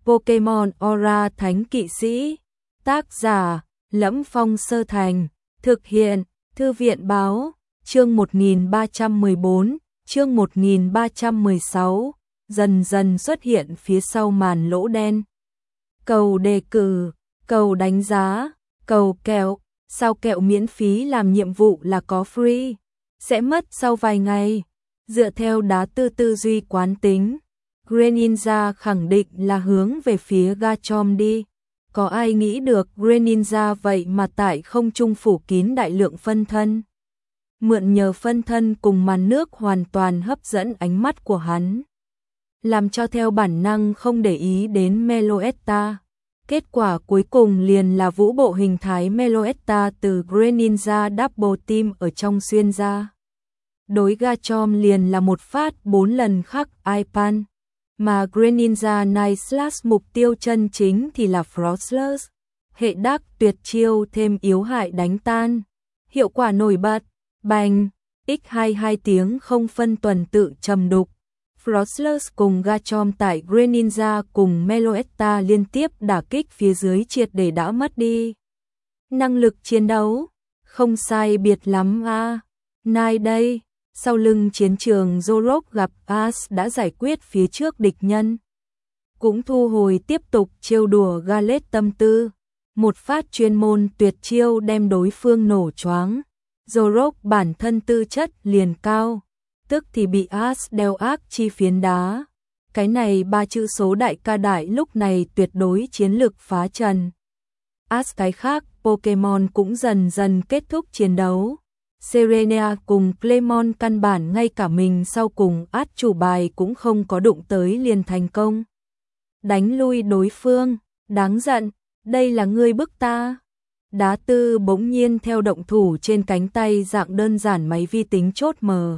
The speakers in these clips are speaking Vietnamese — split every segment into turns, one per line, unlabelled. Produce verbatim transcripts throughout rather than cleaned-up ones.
Pokemon Aura Thánh Kỵ Sĩ. Tác giả: Lẫm Phong Sơ Thành. Thực hiện: Thư viện báo. Chương một nghìn ba trăm mười bốn, chương một nghìn ba trăm mười sáu, dần dần xuất hiện phía sau màn lỗ đen. Cầu đề cử, cầu đánh giá, cầu kẹo, sao kẹo miễn phí làm nhiệm vụ là có free, sẽ mất sau vài ngày. Dựa theo đá tư tư duy quán tính, Greninja khẳng định là hướng về phía Garchomp đi. Có ai nghĩ được Greninja vậy mà tại không trung phủ kín đại lượng phân thân. Mượn nhờ phân thân cùng màn nước hoàn toàn hấp dẫn ánh mắt của hắn, làm cho theo bản năng không để ý đến Meloetta. Kết quả cuối cùng liền là vũ bộ hình thái Meloetta từ Greninja Double Team ở trong xuyên ra. Đối Garchomp liền là một phát bốn lần khắc Ipan, mà Greninja Night Slash mục tiêu chân chính thì là Frostless. Hệ đắc tuyệt chiêu thêm yếu hại đánh tan. Hiệu quả nổi bật, bành, nhân hai mươi hai tiếng không phân tuần tự trầm đục. Frostless cùng Garchomp tại Greninja cùng Meloetta liên tiếp đả kích phía dưới triệt để đã mất đi năng lực chiến đấu. Không sai biệt lắm a. À. Nai đây, sau lưng chiến trường Zorok gặp Ash đã giải quyết phía trước địch nhân, cũng thu hồi tiếp tục trêu đùa Gallade tâm tư. Một phát chuyên môn tuyệt chiêu đem đối phương nổ choáng. Zorok bản thân tư chất liền cao, tức thì bị Ash đeo ác chi phiến đá. Cái này ba chữ số đại ca đại lúc này tuyệt đối chiến lực phá trần. Ash cái khác Pokemon cũng dần dần kết thúc chiến đấu. Serena cùng Clemon căn bản ngay cả mình sau cùng át chủ bài cũng không có đụng tới liền thành công đánh lui đối phương. Đáng giận, đây là ngươi bức ta. Đá tư bỗng nhiên theo động thủ trên cánh tay dạng đơn giản máy vi tính chốt mờ.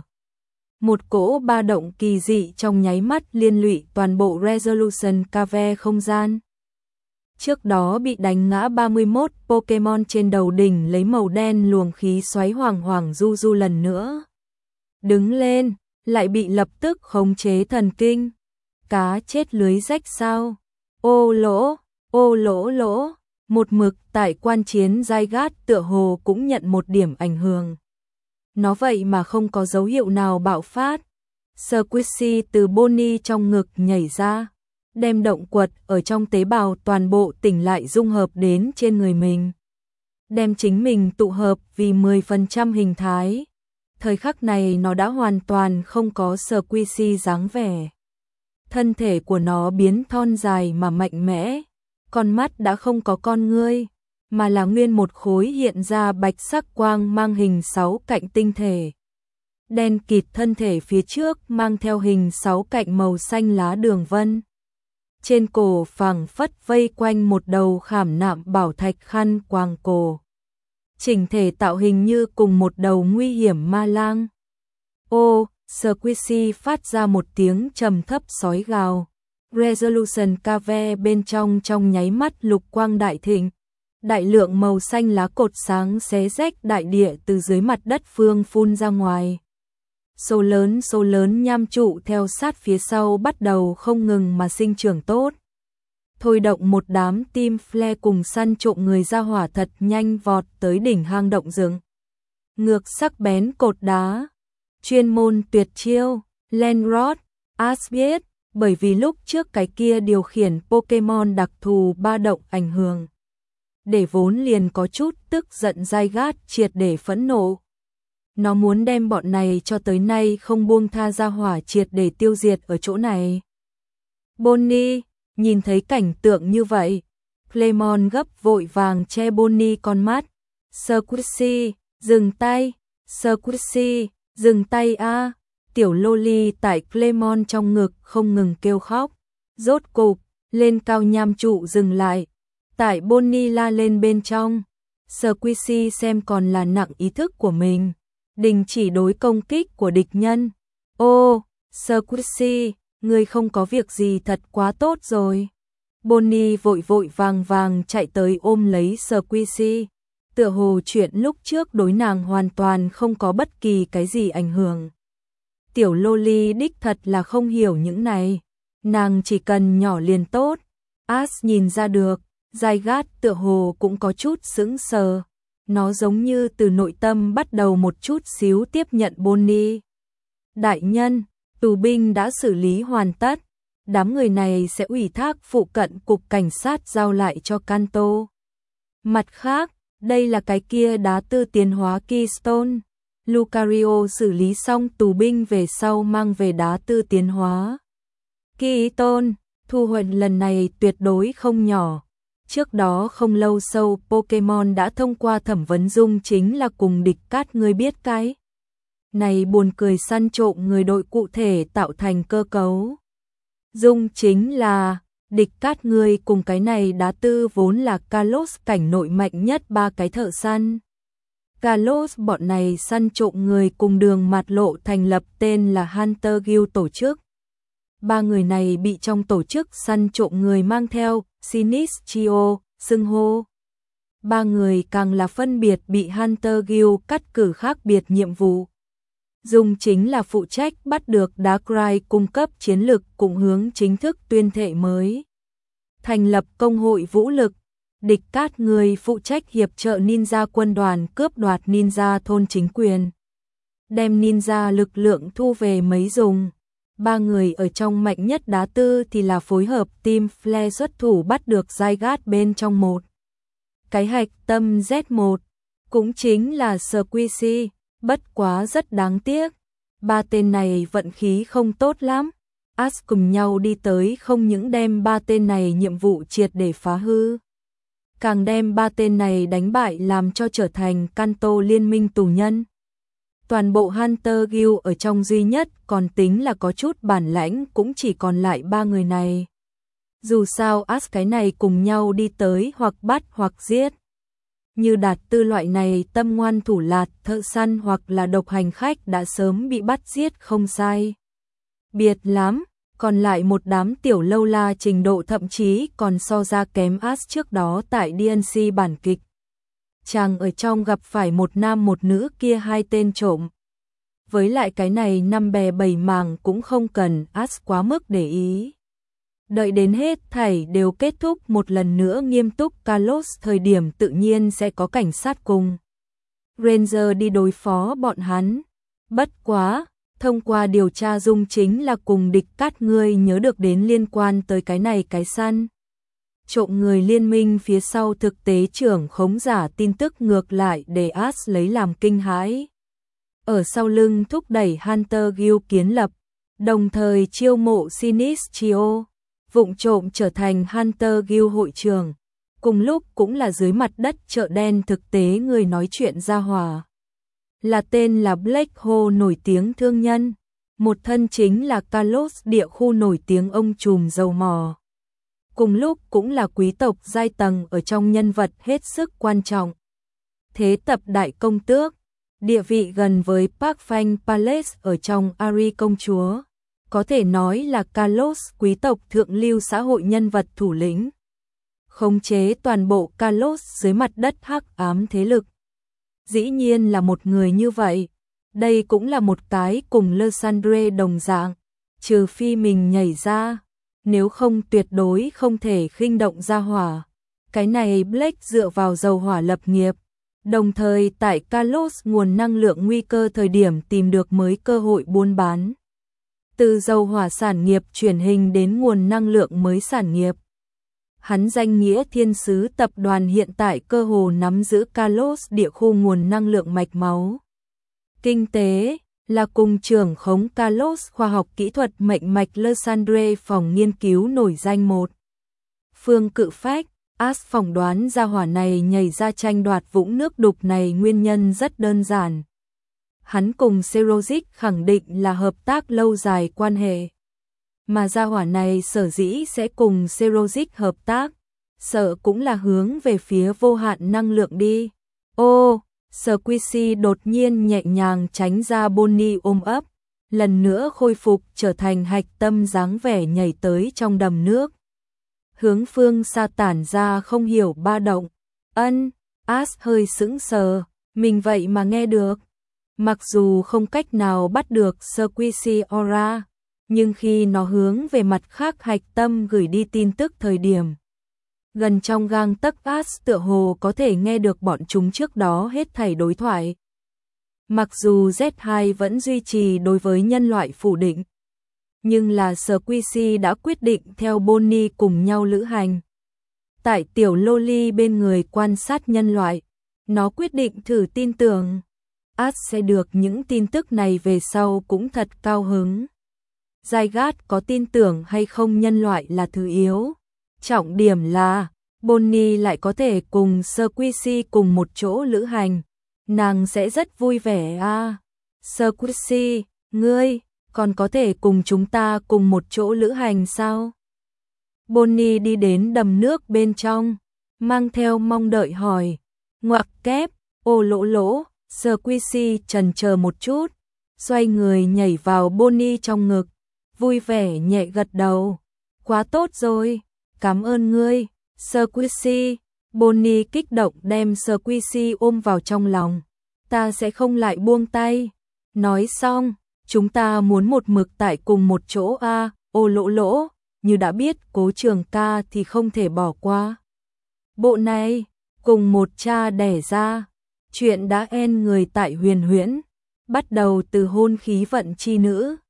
Một cỗ ba động kỳ dị trong nháy mắt liên lụy toàn bộ Resolution Cave không gian. Trước đó bị đánh ngã ba mươi mốt Pokemon trên đầu đỉnh lấy màu đen luồng khí xoáy hoàng hoàng du du lần nữa. Đứng lên, lại bị lập tức khống chế thần kinh. Cá chết lưới rách sao? Ô lỗ, ô lỗ lỗ. Một mực tại quan chiến Zygarde tựa hồ cũng nhận một điểm ảnh hưởng. Nó vậy mà không có dấu hiệu nào bạo phát. Squishy từ Bonnie trong ngực nhảy ra, đem động quật ở trong tế bào toàn bộ tỉnh lại dung hợp đến trên người mình. Đem chính mình tụ hợp vì mười phần trăm hình thái. Thời khắc này nó đã hoàn toàn không có Squishy dáng vẻ. Thân thể của nó biến thon dài mà mạnh mẽ. Con mắt đã không có con ngươi, mà là nguyên một khối hiện ra bạch sắc quang mang hình sáu cạnh tinh thể. Đen kịt thân thể phía trước mang theo hình sáu cạnh màu xanh lá đường vân. Trên cổ phẳng phất vây quanh một đầu khảm nạm bảo thạch khăn quàng cổ. Chỉnh thể tạo hình như cùng một đầu nguy hiểm ma lang. Ô, Squishy phát ra một tiếng trầm thấp sói gào. Resolution Cave bên trong trong nháy mắt lục quang đại thịnh. Đại lượng màu xanh lá cột sáng xé rách đại địa từ dưới mặt đất phương phun ra ngoài. Số lớn số lớn nham trụ theo sát phía sau bắt đầu không ngừng mà sinh trưởng tốt. Thôi động một đám team flare cùng săn trộm người ra hỏa thật nhanh vọt tới đỉnh hang động rừng. Ngược sắc bén cột đá. Chuyên môn tuyệt chiêu, Landrod, Ash biết, bởi vì lúc trước cái kia điều khiển Pokemon đặc thù ba động ảnh hưởng. Để vốn liền có chút tức giận Zygarde triệt để phẫn nộ. Nó muốn đem bọn này cho tới nay không buông tha ra hỏa triệt để tiêu diệt ở chỗ này. Bonnie, nhìn thấy cảnh tượng như vậy, Clemon gấp vội vàng che Bonnie con mắt. Squishy, dừng tay, Squishy, dừng tay a. Tiểu Loli tại Clemon trong ngực không ngừng kêu khóc. Rốt cục, lên cao nham trụ dừng lại. Tại Bonnie la lên bên trong, Squishy xem còn là nặng ý thức của mình. Đình chỉ đối công kích của địch nhân. Ô, Squishy, ngươi không có việc gì thật quá tốt rồi. Bonnie vội vội vàng vàng chạy tới ôm lấy Squishy. Tựa hồ chuyện lúc trước đối nàng hoàn toàn không có bất kỳ cái gì ảnh hưởng. Tiểu Loli đích thật là không hiểu những này. Nàng chỉ cần nhỏ liền tốt. As nhìn ra được, Zygarde tựa hồ cũng có chút sững sờ. Nó giống như từ nội tâm bắt đầu một chút xíu tiếp nhận Bonnie. Đại nhân, tù binh đã xử lý hoàn tất. Đám người này sẽ ủy thác phụ cận cục cảnh sát giao lại cho Kanto. Mặt khác, đây là cái kia đá tư tiến hóa Keystone. Lucario xử lý xong tù binh về sau mang về đá tư tiến hóa Keystone. Thu hoạch lần này tuyệt đối không nhỏ. Trước đó không lâu sau Pokemon đã thông qua thẩm vấn Dung chính là cùng địch cát người biết cái. Này buồn cười săn trộm người đội cụ thể tạo thành cơ cấu. Dung chính là địch cát người cùng cái này đá tư vốn là Kalos cảnh nội mạnh nhất ba cái thợ săn. Kalos bọn này săn trộm người cùng Đường Mạt Lộ thành lập tên là Hunter Guild tổ chức. Ba người này bị trong tổ chức săn trộm người mang theo Sinistrio, xưng hô. Ba người càng là phân biệt bị Hunter Guild cắt cử khác biệt nhiệm vụ. Dung chính là phụ trách bắt được Darkrai cung cấp chiến lực cùng hướng chính thức tuyên thệ mới. Thành lập công hội vũ lực. Địch cát người phụ trách hiệp trợ ninja quân đoàn cướp đoạt ninja thôn chính quyền. Đem ninja lực lượng thu về mấy dùng. Ba người ở trong mạnh nhất đá tư thì là phối hợp team Flare xuất thủ bắt được Zygarde bên trong một. Cái hạch tâm Z một, cũng chính là Squishy, bất quá rất đáng tiếc. Ba tên này vận khí không tốt lắm. As cùng nhau đi tới không những đem ba tên này nhiệm vụ triệt để phá hư. Càng đem ba tên này đánh bại làm cho trở thành Kanto liên minh tù nhân. Toàn bộ Hunter Guild ở trong duy nhất còn tính là có chút bản lãnh cũng chỉ còn lại ba người này. Dù sao As cái này cùng nhau đi tới hoặc bắt hoặc giết. Như Đạt Tư loại này tâm ngoan thủ lạt thợ săn hoặc là độc hành khách đã sớm bị bắt giết không sai. Biệt lắm, còn lại một đám tiểu lâu la trình độ thậm chí còn so ra kém As trước đó tại đê en xê bản kịch. Chàng ở trong gặp phải một nam một nữ kia hai tên trộm. Với lại cái này năm bè bảy mảng cũng không cần As quá mức để ý. Đợi đến hết thảy đều kết thúc một lần nữa nghiêm túc Kalos thời điểm tự nhiên sẽ có cảnh sát cùng Ranger đi đối phó bọn hắn. Bất quá, thông qua điều tra Dung chính là cùng địch cát ngươi nhớ được đến liên quan tới cái này cái săn. Trộm người liên minh phía sau thực tế trưởng khống giả tin tức ngược lại để As lấy làm kinh hãi. Ở sau lưng thúc đẩy Hunter Guild kiến lập, đồng thời chiêu mộ Sinistrio, vụng trộm trở thành Hunter Guild hội trưởng, cùng lúc cũng là dưới mặt đất chợ đen thực tế người nói chuyện ra hòa. Là tên là Black Hole nổi tiếng thương nhân, một thân chính là Kalos địa khu nổi tiếng ông trùm dầu mỏ. Cùng lúc cũng là quý tộc giai tầng ở trong nhân vật hết sức quan trọng. Thế tập đại công tước, địa vị gần với Park Fang Palace ở trong Ari công chúa. Có thể nói là Kalos quý tộc thượng lưu xã hội nhân vật thủ lĩnh. Khống chế toàn bộ Kalos dưới mặt đất hắc ám thế lực. Dĩ nhiên là một người như vậy. Đây cũng là một cái cùng Lysandre đồng dạng. Trừ phi mình nhảy ra. Nếu không tuyệt đối không thể khinh động ra hỏa. Cái này Blake dựa vào dầu hỏa lập nghiệp. Đồng thời tại Kalos nguồn năng lượng nguy cơ thời điểm tìm được mới cơ hội buôn bán. Từ dầu hỏa sản nghiệp chuyển hình đến nguồn năng lượng mới sản nghiệp. Hắn danh nghĩa thiên sứ tập đoàn hiện tại cơ hồ nắm giữ Kalos địa khu nguồn năng lượng mạch máu. Kinh tế là cùng trưởng khống Kalos khoa học kỹ thuật mệnh mạch Lysandre phòng nghiên cứu nổi danh một. Phương Cự Phách, As phỏng đoán ra hỏa này nhảy ra tranh đoạt vũng nước đục này nguyên nhân rất đơn giản. Hắn cùng Serozic khẳng định là hợp tác lâu dài quan hệ. Mà gia hỏa này sở dĩ sẽ cùng Serozic hợp tác, sợ cũng là hướng về phía vô hạn năng lượng đi. Ô, Squishy đột nhiên nhẹ nhàng tránh ra Bonnie ôm ấp, lần nữa khôi phục trở thành hạch tâm dáng vẻ nhảy tới trong đầm nước. Hướng phương xa tản ra không hiểu ba động. Ân, As hơi sững sờ, mình vậy mà nghe được. Mặc dù không cách nào bắt được Squishy Aura, Nhưng khi nó hướng về mặt khác hạch tâm gửi đi tin tức thời điểm gần trong gang tấc, Ash tựa hồ có thể nghe được bọn chúng trước đó hết thảy đối thoại. Mặc dù Z hai vẫn duy trì đối với nhân loại phủ định, nhưng là Squishy đã quyết định theo Bonnie cùng nhau lữ hành. Tại tiểu Loli bên người quan sát nhân loại, nó quyết định thử tin tưởng Ash sẽ được những tin tức này về sau cũng thật cao hứng. Zygarde có tin tưởng hay không nhân loại là thứ yếu. Trọng điểm là Bonnie lại có thể cùng Squishy cùng một chỗ lữ hành. Nàng sẽ rất vui vẻ à. Squishy, ngươi còn có thể cùng chúng ta cùng một chỗ lữ hành sao? Bonnie đi đến đầm nước bên trong, mang theo mong đợi hỏi. Ngoặc kép, ô lỗ lỗ, Squishy chần chờ một chút, xoay người nhảy vào Bonnie trong ngực, vui vẻ nhẹ gật đầu. Quá tốt rồi, cảm ơn ngươi, Squishy. Bonnie kích động đem Squishy ôm vào trong lòng. Ta sẽ không lại buông tay. Nói xong, chúng ta muốn một mực tại cùng một chỗ a. À, ô lỗ lỗ, như đã biết Cố Trường Ca thì không thể bỏ qua. Bộ này, cùng một cha đẻ ra, chuyện đã en người tại Huyền Huyễn, bắt đầu từ hôn khí vận chi nữ.